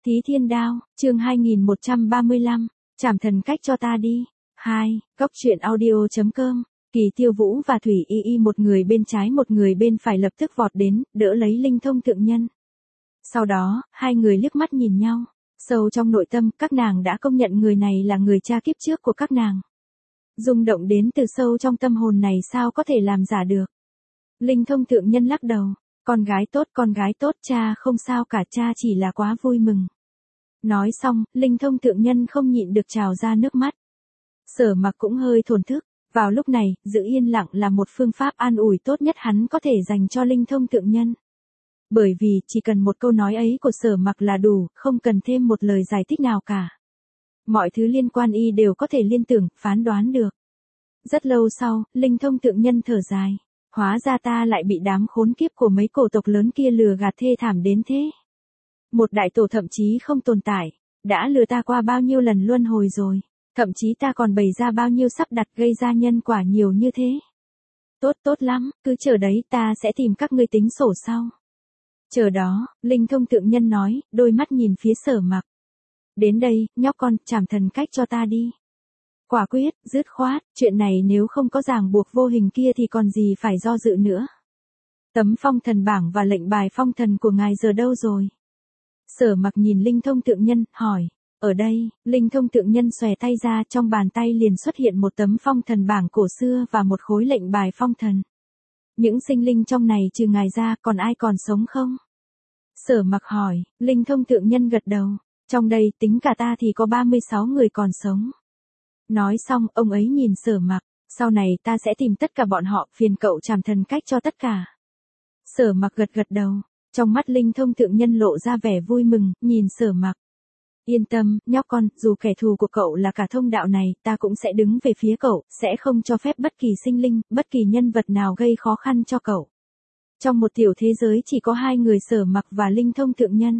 Thí Thiên Đao, chương 2135, trảm thần cách cho ta đi. 2. Góc truyện audio.com. Kỳ Tiêu Vũ và Thủy Y Y một người bên trái một người bên phải lập tức vọt đến, đỡ lấy Linh Thông thượng nhân. Sau đó, hai người liếc mắt nhìn nhau. Sâu trong nội tâm, các nàng đã công nhận người này là người cha kiếp trước của các nàng. Rung động đến từ sâu trong tâm hồn này sao có thể làm giả được. Linh Thông thượng nhân lắc đầu. Con gái tốt, cha không sao cả, cha chỉ là quá vui mừng. Nói xong, Linh Thông thượng nhân không nhịn được trào ra nước mắt. Sở Mặc cũng hơi thổn thức. Vào lúc này, giữ yên lặng là một phương pháp an ủi tốt nhất hắn có thể dành cho Linh Thông thượng nhân. Bởi vì, chỉ cần một câu nói ấy của Sở Mặc là đủ, không cần thêm một lời giải thích nào cả. Mọi thứ liên quan y đều có thể liên tưởng, phán đoán được. Rất lâu sau, Linh Thông thượng nhân thở dài. Hóa ra ta lại bị đám khốn kiếp của mấy cổ tộc lớn kia lừa gạt thê thảm đến thế. Một đại tổ thậm chí không tồn tại, đã lừa ta qua bao nhiêu lần luân hồi rồi. Thậm chí ta còn bày ra bao nhiêu sắp đặt gây ra nhân quả nhiều như thế. Tốt lắm, cứ chờ đấy, ta sẽ tìm các ngươi tính sổ sau. Chờ đó, Linh Thông thượng nhân nói, đôi mắt nhìn phía Sở Mặc. Đến đây, nhóc con, trảm thần cách cho ta đi. Quả quyết, dứt khoát, chuyện này nếu không có ràng buộc vô hình kia thì còn gì phải do dự nữa. Tấm phong thần bảng và lệnh bài phong thần của ngài giờ đâu rồi? Sở Mặc nhìn Linh Thông thượng nhân, hỏi. Ở đây, Linh Thông thượng nhân xòe tay ra, trong bàn tay liền xuất hiện một tấm phong thần bảng cổ xưa và một khối lệnh bài phong thần. Những sinh linh trong này trừ ngài ra còn ai còn sống không? Sở Mặc hỏi, Linh Thông thượng nhân gật đầu. Trong đây tính cả ta thì có 36 người còn sống. Nói xong, ông ấy nhìn Sở Mặc, sau này ta sẽ tìm tất cả bọn họ, phiền cậu trảm thần cách cho tất cả. Sở Mặc gật đầu, trong mắt Linh Thông thượng nhân lộ ra vẻ vui mừng, nhìn Sở Mặc. Yên tâm, nhóc con, dù kẻ thù của cậu là cả thông đạo này, ta cũng sẽ đứng về phía cậu, sẽ không cho phép bất kỳ sinh linh, bất kỳ nhân vật nào gây khó khăn cho cậu. Trong một tiểu thế giới chỉ có hai người Sở Mặc và Linh Thông thượng nhân.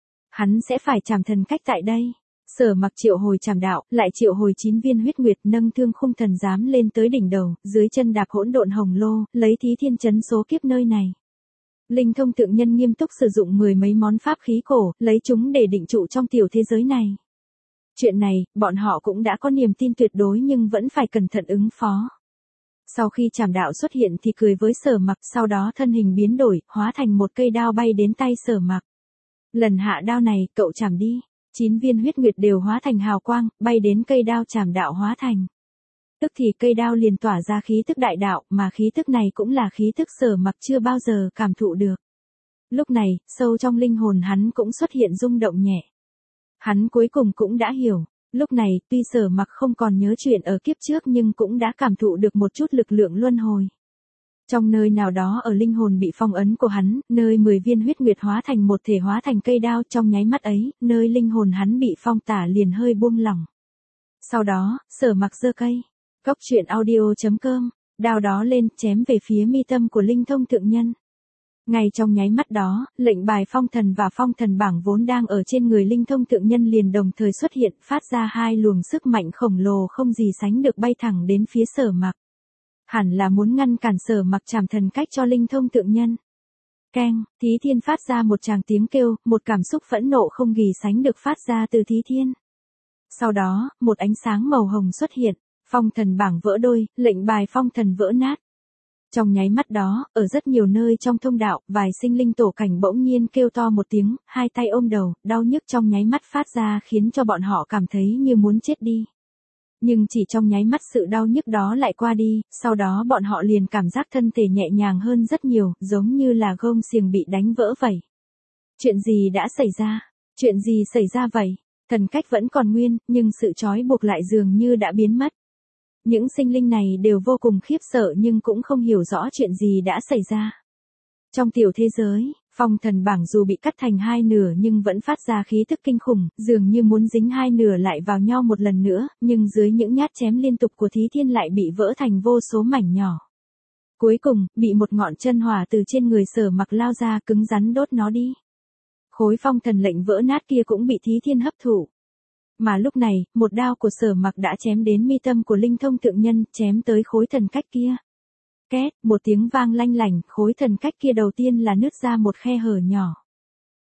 Hắn sẽ phải trảm thần cách tại đây. Sở Mặc triệu hồi trảm đạo, lại triệu hồi 9 viên huyết nguyệt, nâng thương khung thần giám lên tới đỉnh đầu, dưới chân đạp hỗn độn hồng lô, lấy Thí Thiên trấn số kiếp nơi này. Linh Thông thượng nhân nghiêm túc sử dụng 10 mấy món pháp khí cổ, lấy chúng để định trụ trong tiểu thế giới này. Chuyện này, bọn họ cũng đã có niềm tin tuyệt đối nhưng vẫn phải cẩn thận ứng phó. Sau khi trảm đạo xuất hiện thì cười với Sở Mặc, sau đó thân hình biến đổi, hóa thành một cây đao bay đến tay Sở Mặc. Lần hạ đao này, cậu trảm đi. 9 viên huyết nguyệt đều hóa thành hào quang, bay đến cây đao trảm đạo hóa thành. Tức thì cây đao liền tỏa ra khí tức đại đạo, mà khí tức này cũng là khí tức Sở Mặc chưa bao giờ cảm thụ được. Lúc này, sâu trong linh hồn hắn cũng xuất hiện rung động nhẹ. Hắn cuối cùng cũng đã hiểu, lúc này, tuy Sở Mặc không còn nhớ chuyện ở kiếp trước nhưng cũng đã cảm thụ được một chút lực lượng luân hồi. Trong nơi nào đó ở linh hồn bị phong ấn của hắn, nơi 10 viên huyết nguyệt hóa thành một thể hóa thành cây đao, trong nháy mắt ấy, nơi linh hồn hắn bị phong tả liền hơi buông lỏng. Sau đó, Sở Mặc giơ cây. Góc truyện audio.com, đao đó lên, chém về phía mi tâm của Linh Thông thượng nhân. Ngay trong nháy mắt đó, lệnh bài phong thần và phong thần bảng vốn đang ở trên người Linh Thông thượng nhân liền đồng thời xuất hiện, phát ra hai luồng sức mạnh khổng lồ không gì sánh được bay thẳng đến phía Sở Mặc. Hẳn là muốn ngăn cản Sở Mặc trảm thần cách cho Linh Thông thượng nhân. Keng, Thí Thiên phát ra một tràng tiếng kêu, một cảm xúc phẫn nộ không gì sánh được phát ra từ Thí Thiên. Sau đó, một ánh sáng màu hồng xuất hiện, phong thần bảng vỡ đôi, lệnh bài phong thần vỡ nát. Trong nháy mắt đó, ở rất nhiều nơi trong thông đạo, vài sinh linh tổ cảnh bỗng nhiên kêu to một tiếng, hai tay ôm đầu, đau nhức trong nháy mắt phát ra khiến cho bọn họ cảm thấy như muốn chết đi. Nhưng chỉ trong nháy mắt sự đau nhức đó lại qua đi, sau đó bọn họ liền cảm giác thân thể nhẹ nhàng hơn rất nhiều, giống như là gông xiềng bị đánh vỡ vậy. Chuyện gì đã xảy ra? Chuyện gì xảy ra vậy? Thần cách vẫn còn nguyên, nhưng sự trói buộc lại dường như đã biến mất. Những sinh linh này đều vô cùng khiếp sợ nhưng cũng không hiểu rõ chuyện gì đã xảy ra. Trong tiểu thế giới, phong thần bảng dù bị cắt thành hai nửa nhưng vẫn phát ra khí tức kinh khủng, dường như muốn dính hai nửa lại vào nhau một lần nữa, nhưng dưới những nhát chém liên tục của Thí Thiên lại bị vỡ thành vô số mảnh nhỏ. Cuối cùng, bị một ngọn chân hỏa từ trên người Sở Mặc lao ra cứng rắn đốt nó đi. Khối phong thần lệnh vỡ nát kia cũng bị Thí Thiên hấp thụ. Mà lúc này, một đao của Sở Mặc đã chém đến mi tâm của Linh Thông thượng nhân, chém tới khối thần cách kia. Két, một tiếng vang lanh lảnh, khối thần cách kia đầu tiên là nứt ra một khe hở nhỏ.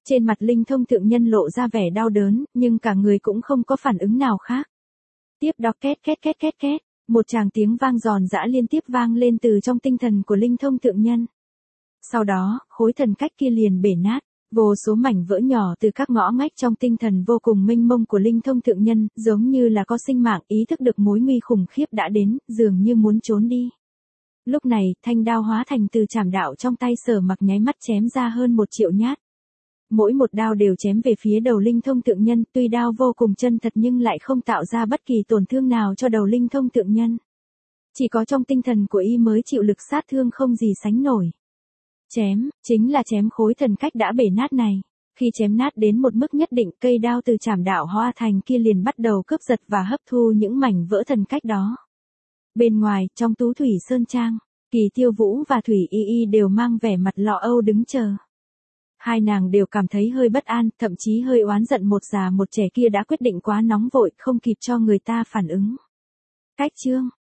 Trên mặt Linh Thông thượng nhân lộ ra vẻ đau đớn, nhưng cả người cũng không có phản ứng nào khác. Tiếp đó két két két két két, một tràng tiếng vang giòn giã liên tiếp vang lên từ trong tinh thần của Linh Thông thượng nhân. Sau đó, khối thần cách kia liền bể nát, vô số mảnh vỡ nhỏ từ các ngõ ngách trong tinh thần vô cùng mênh mông của Linh Thông thượng nhân, giống như là có sinh mạng ý thức được mối nguy khủng khiếp đã đến, dường như muốn trốn đi. Lúc này, thanh đao hóa thành từ trảm đạo trong tay Sở Mặc nháy mắt chém ra hơn 1 triệu nhát. Mỗi một đao đều chém về phía đầu Linh Thông thượng nhân, tuy đao vô cùng chân thật nhưng lại không tạo ra bất kỳ tổn thương nào cho đầu Linh Thông thượng nhân. Chỉ có trong tinh thần của y mới chịu lực sát thương không gì sánh nổi. Chém, chính là chém khối thần cách đã bể nát này. Khi chém nát đến một mức nhất định, cây đao từ trảm đạo hóa thành kia liền bắt đầu cướp giật và hấp thu những mảnh vỡ thần cách đó. Bên ngoài, trong Tú Thủy Sơn Trang, Kỳ Tiêu Vũ và Thủy Y Y đều mang vẻ mặt lo âu đứng chờ. Hai nàng đều cảm thấy hơi bất an, thậm chí hơi oán giận một già một trẻ kia đã quyết định quá nóng vội, không kịp cho người ta phản ứng. Cách chương